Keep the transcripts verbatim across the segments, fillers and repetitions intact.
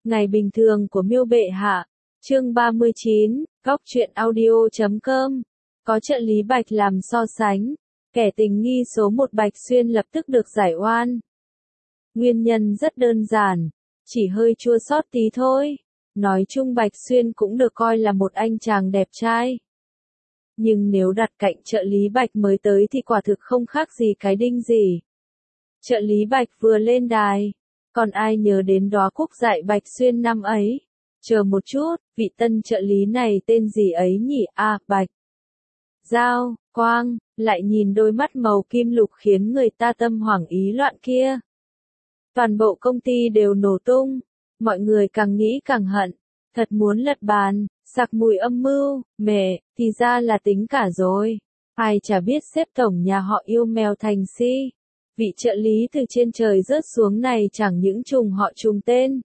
Ngày bình thường của Miêu bệ hạ. Chương ba mươi chín, góc truyện audio chấm com. Có trợ lý Bạch làm so sánh, kẻ tình nghi số một Bạch Xuyên lập tức được giải oan. Nguyên nhân rất đơn giản, chỉ hơi chua xót tí thôi. Nói chung Bạch Xuyên cũng được coi là một anh chàng đẹp trai. Nhưng nếu đặt cạnh trợ lý Bạch mới tới thì quả thực không khác gì cái đinh gì. Trợ lý Bạch vừa lên đài, còn ai nhớ đến đóa cúc dại Bạch Xuyên năm ấy. Chờ một chút, vị tân trợ lý này tên gì ấy nhỉ? À, Bạch Giao Quang, lại nhìn đôi mắt màu kim lục khiến người ta tâm hoảng ý loạn kia. Toàn bộ công ty đều nổ tung, mọi người càng nghĩ càng hận, thật muốn lật bàn, sặc mùi âm mưu, mẹ, thì ra là tính cả rồi. Ai chả biết sếp tổng nhà họ yêu mèo thành si. Vị trợ lý từ trên trời rớt xuống này chẳng những trùng họ trùng tên,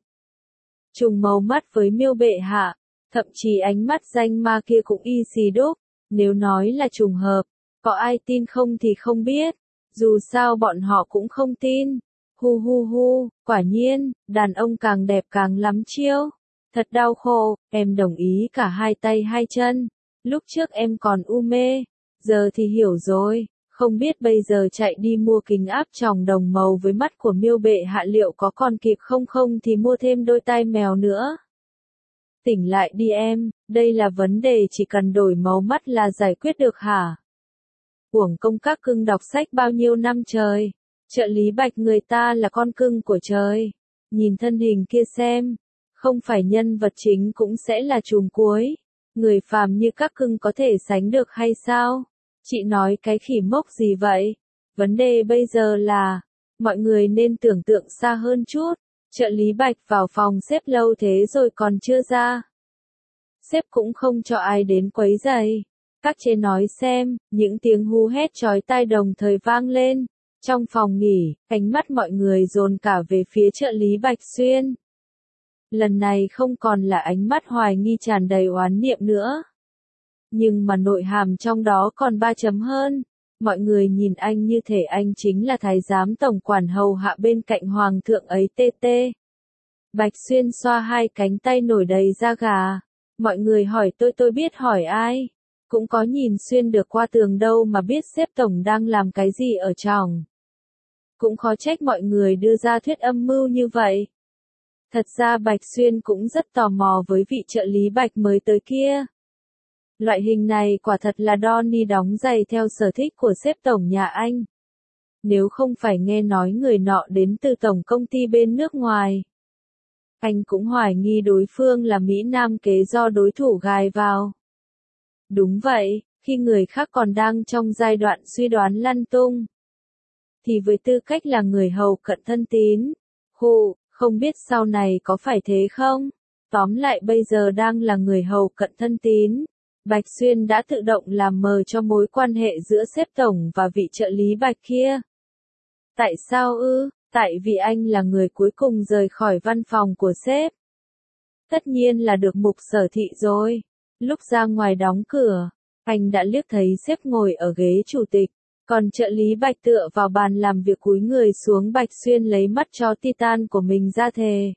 trùng màu mắt với Miêu bệ hạ, thậm chí ánh mắt danh ma kia cũng y xì đúc. Nếu nói là trùng hợp, có ai tin không thì không biết, dù sao bọn họ cũng không tin. Hu hu hu, quả nhiên, đàn ông càng đẹp càng lắm chiêu. Thật đau khổ, em đồng ý cả hai tay hai chân. Lúc trước em còn u mê, giờ thì hiểu rồi. Không biết bây giờ chạy đi mua kính áp tròng đồng màu với mắt của Miêu bệ hạ liệu có còn kịp không không thì mua thêm đôi tai mèo nữa. Tỉnh lại đi em, đây là vấn đề chỉ cần đổi màu mắt là giải quyết được hả? Uổng công các cưng đọc sách bao nhiêu năm trời. Trợ lý Bạch người ta là con cưng của trời. Nhìn thân hình kia xem, không phải nhân vật chính cũng sẽ là chùm cuối. Người phàm như các cưng có thể sánh được hay sao? Chị nói cái khỉ mốc gì vậy? Vấn đề bây giờ là, mọi người nên tưởng tượng xa hơn chút. Trợ lý Bạch vào phòng sếp lâu thế rồi còn chưa ra. Sếp cũng không cho ai đến quấy rầy. Các chế nói xem, những tiếng hú hét chói tai đồng thời vang lên. Trong phòng nghỉ, ánh mắt mọi người dồn cả về phía trợ lý Bạch Xuyên. Lần này không còn là ánh mắt hoài nghi tràn đầy oán niệm nữa. Nhưng mà nội hàm trong đó còn ba chấm hơn. Mọi người nhìn anh như thể anh chính là thái giám tổng quản hầu hạ bên cạnh hoàng thượng ấy tê tê. Bạch Xuyên xoa hai cánh tay nổi đầy da gà. Mọi người hỏi tôi tôi biết hỏi ai. Cũng có nhìn xuyên được qua tường đâu mà biết sếp tổng đang làm cái gì ở trong. Cũng khó trách mọi người đưa ra thuyết âm mưu như vậy. Thật ra Bạch Xuyên cũng rất tò mò với vị trợ lý Bạch mới tới kia. Loại hình này quả thật là Donnie đóng giày theo sở thích của sếp tổng nhà anh. Nếu không phải nghe nói người nọ đến từ tổng công ty bên nước ngoài, anh cũng hoài nghi đối phương là Mỹ Nam kế do đối thủ gài vào. Đúng vậy, khi người khác còn đang trong giai đoạn suy đoán lăn tung, thì với tư cách là người hầu cận thân tín, hù, không biết sau này có phải thế không? Tóm lại bây giờ đang là người hầu cận thân tín. Bạch Xuyên đã tự động làm mờ cho mối quan hệ giữa sếp tổng và vị trợ lý Bạch kia. Tại sao ư? Tại vì anh là người cuối cùng rời khỏi văn phòng của sếp. Tất nhiên là được Mục Sở Thị rồi. Lúc ra ngoài đóng cửa, anh đã liếc thấy sếp ngồi ở ghế chủ tịch, còn trợ lý Bạch tựa vào bàn làm việc cúi người xuống. Bạch Xuyên lấy mắt chó Titan của mình ra thề.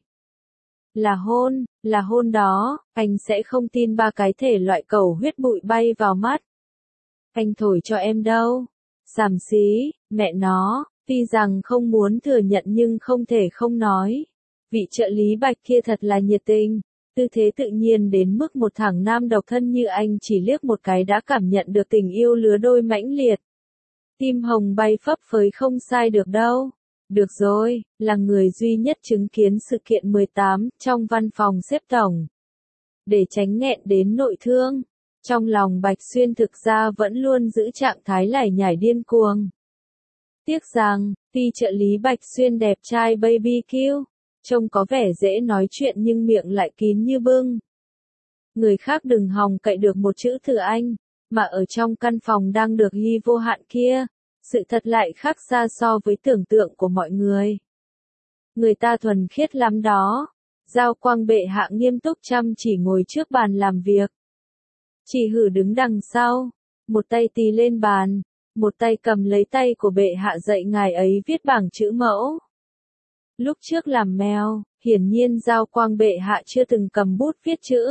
Là hôn, là hôn đó, anh sẽ không tin ba cái thể loại cầu huyết bụi bay vào mắt. Anh thổi cho em đâu. Xàm xí, mẹ nó, tuy rằng không muốn thừa nhận nhưng không thể không nói. Vị trợ lý Bạch kia thật là nhiệt tình, tư thế tự nhiên đến mức một thằng nam độc thân như anh chỉ liếc một cái đã cảm nhận được tình yêu lứa đôi mãnh liệt. Tim hồng bay phấp phới không sai được đâu. Được rồi, là người duy nhất chứng kiến sự kiện mười tám trong văn phòng sếp tổng. Để tránh nghẹn đến nội thương, trong lòng Bạch Xuyên thực ra vẫn luôn giữ trạng thái lải nhải điên cuồng. Tiếc rằng, tuy trợ lý Bạch Xuyên đẹp trai baby kill, trông có vẻ dễ nói chuyện nhưng miệng lại kín như bưng. Người khác đừng hòng cậy được một chữ từ anh, mà ở trong căn phòng đang được ghi vô hạn kia. Sự thật lại khác xa so với tưởng tượng của mọi người. Người ta thuần khiết lắm đó. Giao Quang bệ hạ nghiêm túc chăm chỉ ngồi trước bàn làm việc. Chỉ hử đứng đằng sau, một tay tì lên bàn, một tay cầm lấy tay của bệ hạ dạy ngài ấy viết bảng chữ mẫu. Lúc trước làm mèo, hiển nhiên Giao Quang bệ hạ chưa từng cầm bút viết chữ.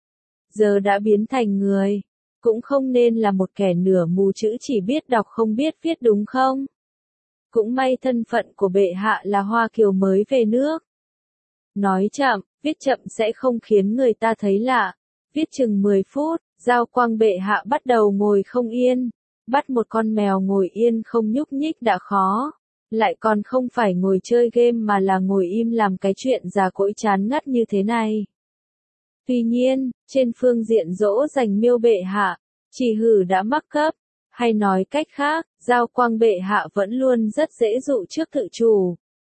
Giờ đã biến thành người, cũng không nên là một kẻ nửa mù chữ chỉ biết đọc không biết viết đúng không? Cũng may thân phận của bệ hạ là Hoa Kiều mới về nước. Nói chậm, viết chậm sẽ không khiến người ta thấy lạ. Viết chừng mười phút, Giao Quang bệ hạ bắt đầu ngồi không yên. Bắt một con mèo ngồi yên không nhúc nhích đã khó. Lại còn không phải ngồi chơi game mà là ngồi im làm cái chuyện già cỗi chán ngắt như thế này. Tuy nhiên, trên phương diện dỗ dành Miêu bệ hạ, Chỉ Hử đã mắc cấp. Hay nói cách khác, Giao Quang bệ hạ vẫn luôn rất dễ dụ trước tự chủ.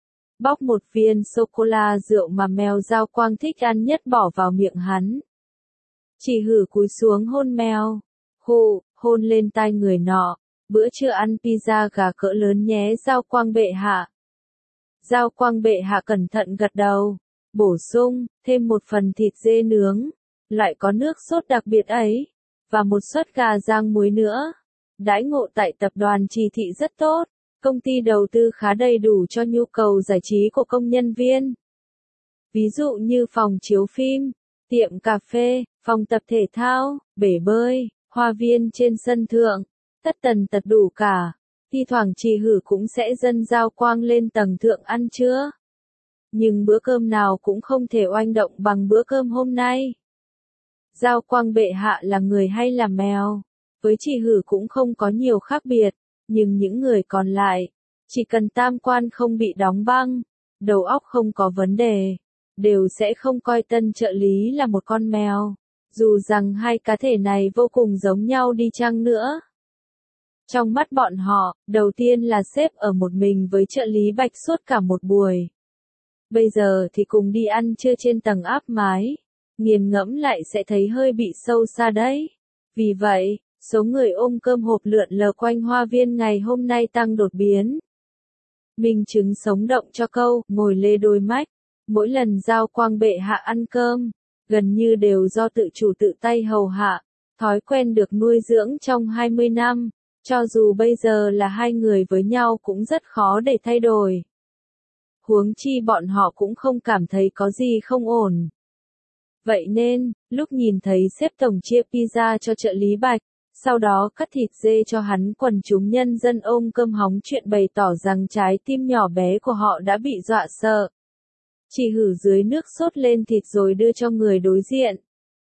Bóc một viên sô-cô-la rượu mà mèo Giao Quang thích ăn nhất bỏ vào miệng hắn. Chỉ Hử cúi xuống hôn mèo. Hù, hôn lên tai người nọ. Bữa trưa ăn pizza gà cỡ lớn nhé Giao Quang bệ hạ. Giao Quang bệ hạ cẩn thận gật đầu. Bổ sung, thêm một phần thịt dê nướng. Loại có nước sốt đặc biệt ấy. Và một suất gà rang muối nữa. Đãi ngộ tại tập đoàn Trì Thị rất tốt. Công ty đầu tư khá đầy đủ cho nhu cầu giải trí của công nhân viên. Ví dụ như phòng chiếu phim, tiệm cà phê, phòng tập thể thao, bể bơi, hoa viên trên sân thượng. Tất tần tật đủ cả. Thi thoảng Chỉ Hử cũng sẽ dâng Giao Quang lên tầng thượng ăn trưa. Nhưng bữa cơm nào cũng không thể oanh động bằng bữa cơm hôm nay. Giao Quang bệ hạ là người hay là mèo? Với Chỉ Hử cũng không có nhiều khác biệt. Nhưng những người còn lại, chỉ cần tam quan không bị đóng băng, đầu óc không có vấn đề, đều sẽ không coi tân trợ lý là một con mèo. Dù rằng hai cá thể này vô cùng giống nhau đi chăng nữa. Trong mắt bọn họ, đầu tiên là sếp ở một mình với trợ lý Bạch suốt cả một buổi. Bây giờ thì cùng đi ăn trưa trên tầng áp mái. Nghiền ngẫm lại sẽ thấy hơi bị sâu xa đấy. Vì vậy, số người ôm cơm hộp lượn lờ quanh hoa viên ngày hôm nay tăng đột biến. Minh chứng sống động cho câu, ngồi lê đôi mách. Mỗi lần Giao Quang bệ hạ ăn cơm, gần như đều do tự chủ tự tay hầu hạ. Thói quen được nuôi dưỡng trong hai mươi năm. Cho dù bây giờ là hai người với nhau cũng rất khó để thay đổi. Huống chi bọn họ cũng không cảm thấy có gì không ổn. Vậy nên, lúc nhìn thấy sếp tổng chia pizza cho trợ lý Bạch, sau đó cắt thịt dê cho hắn, quần chúng nhân dân ôm cơm hóng chuyện bày tỏ rằng trái tim nhỏ bé của họ đã bị dọa sợ. Chỉ Hử dưới nước sốt lên thịt rồi đưa cho người đối diện.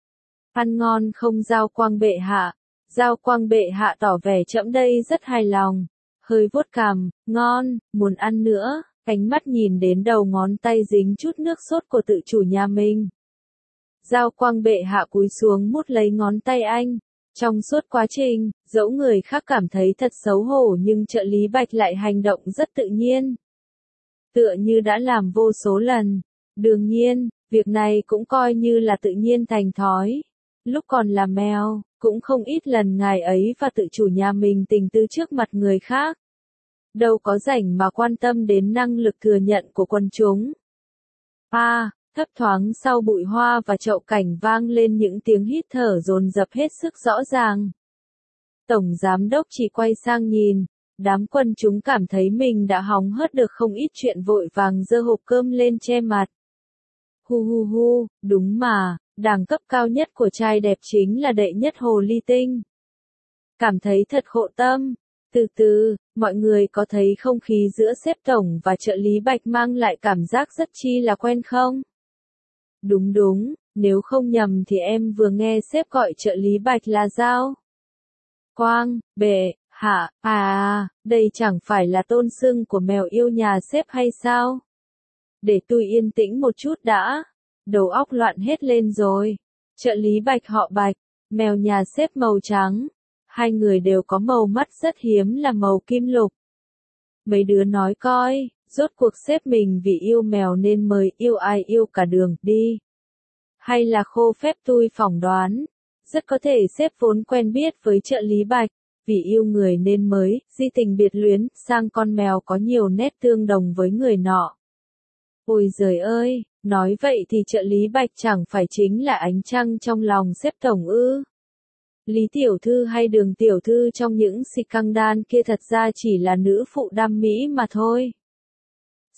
Ăn ngon không Giao Quang bệ hạ? Giao Quang bệ hạ tỏ vẻ trẫm đây rất hài lòng. Hơi vuốt cằm, ngon, muốn ăn nữa, ánh mắt nhìn đến đầu ngón tay dính chút nước sốt của tự chủ nhà mình. Giao Quang bệ hạ cúi xuống mút lấy ngón tay anh. Trong suốt quá trình, dẫu người khác cảm thấy thật xấu hổ nhưng trợ lý Bạch lại hành động rất tự nhiên. Tựa như đã làm vô số lần. Đương nhiên, việc này cũng coi như là tự nhiên thành thói. Lúc còn là mèo, cũng không ít lần ngài ấy và tự chủ nhà mình tình tư trước mặt người khác. Đâu có rảnh mà quan tâm đến năng lực thừa nhận của quần chúng. À, thấp thoáng sau bụi hoa và chậu cảnh vang lên những tiếng hít thở dồn dập hết sức rõ ràng. Tổng giám đốc chỉ quay sang nhìn, đám quần chúng cảm thấy mình đã hóng hớt được không ít chuyện, vội vàng giơ hộp cơm lên che mặt. Hu hu hu, đúng mà, đẳng cấp cao nhất của trai đẹp chính là đệ nhất hồ ly tinh. Cảm thấy thật khổ tâm. Từ từ, mọi người có thấy không khí giữa sếp tổng và trợ lý Bạch mang lại cảm giác rất chi là quen không? Đúng đúng, nếu không nhầm thì em vừa nghe sếp gọi trợ lý Bạch là Giao Quang bệ hạ. À, đây chẳng phải là tôn xưng của mèo yêu nhà sếp hay sao? Để tôi yên tĩnh một chút đã. Đầu óc loạn hết lên rồi. Trợ lý Bạch họ Bạch, mèo nhà sếp màu trắng. Hai người đều có màu mắt rất hiếm là màu kim lục. Mấy đứa nói coi, rốt cuộc sếp mình vì yêu mèo nên mới yêu ai yêu cả đường đi. Hay là khô phép, tôi phỏng đoán. Rất có thể sếp vốn quen biết với trợ lý Bạch, vì yêu người nên mới di tình biệt luyến sang con mèo có nhiều nét tương đồng với người nọ. Ôi giời ơi, nói vậy thì trợ lý Bạch chẳng phải chính là ánh trăng trong lòng sếp tổng ư? Lý tiểu thư hay Đường tiểu thư trong những scandal kia thật ra chỉ là nữ phụ đam mỹ mà thôi.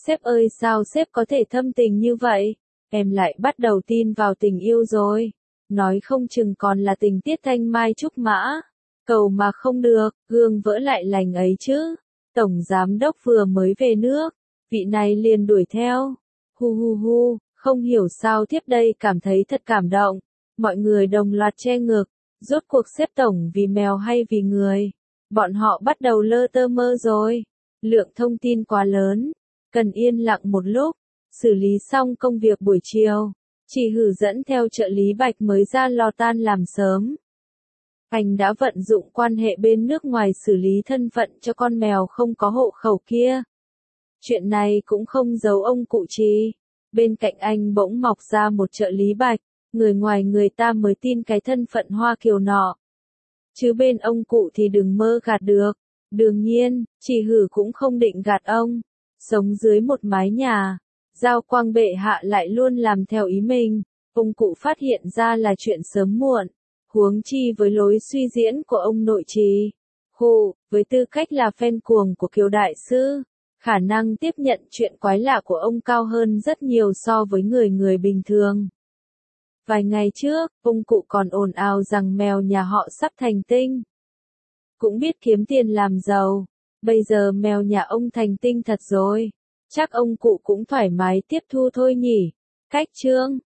Sếp ơi sao sếp có thể thâm tình như vậy? Em lại bắt đầu tin vào tình yêu rồi. Nói không chừng còn là tình tiết thanh mai trúc mã. Cầu mà không được, gương vỡ lại lành ấy chứ. Tổng giám đốc vừa mới về nước, vị này liền đuổi theo. Hu hu hu, không hiểu sao tiếp đây cảm thấy thật cảm động. Mọi người đồng loạt che ngực, rốt cuộc xếp tổng vì mèo hay vì người. Bọn họ bắt đầu lơ tơ mơ rồi. Lượng thông tin quá lớn, cần yên lặng một lúc, xử lý xong công việc buổi chiều. Chị Hử dẫn theo trợ lý Bạch mới ra lò tan làm sớm. Anh đã vận dụng quan hệ bên nước ngoài xử lý thân phận cho con mèo không có hộ khẩu kia. Chuyện này cũng không giấu ông cụ Trì. Bên cạnh anh bỗng mọc ra một trợ lý Bạch, người ngoài người ta mới tin cái thân phận Hoa Kiều nọ. Chứ bên ông cụ thì đừng mơ gạt được. Đương nhiên, chị Hử cũng không định gạt ông. Sống dưới một mái nhà, Giao Quang bệ hạ lại luôn làm theo ý mình. Ông cụ phát hiện ra là chuyện sớm muộn. Huống chi với lối suy diễn của ông nội Trì. Hù, với tư cách là fan cuồng của Kiều Đại Sư, khả năng tiếp nhận chuyện quái lạ của ông cao hơn rất nhiều so với người người bình thường. Vài ngày trước, ông cụ còn ồn ào rằng mèo nhà họ sắp thành tinh. Cũng biết kiếm tiền làm giàu. Bây giờ mèo nhà ông thành tinh thật rồi. Chắc ông cụ cũng thoải mái tiếp thu thôi nhỉ. Cách chương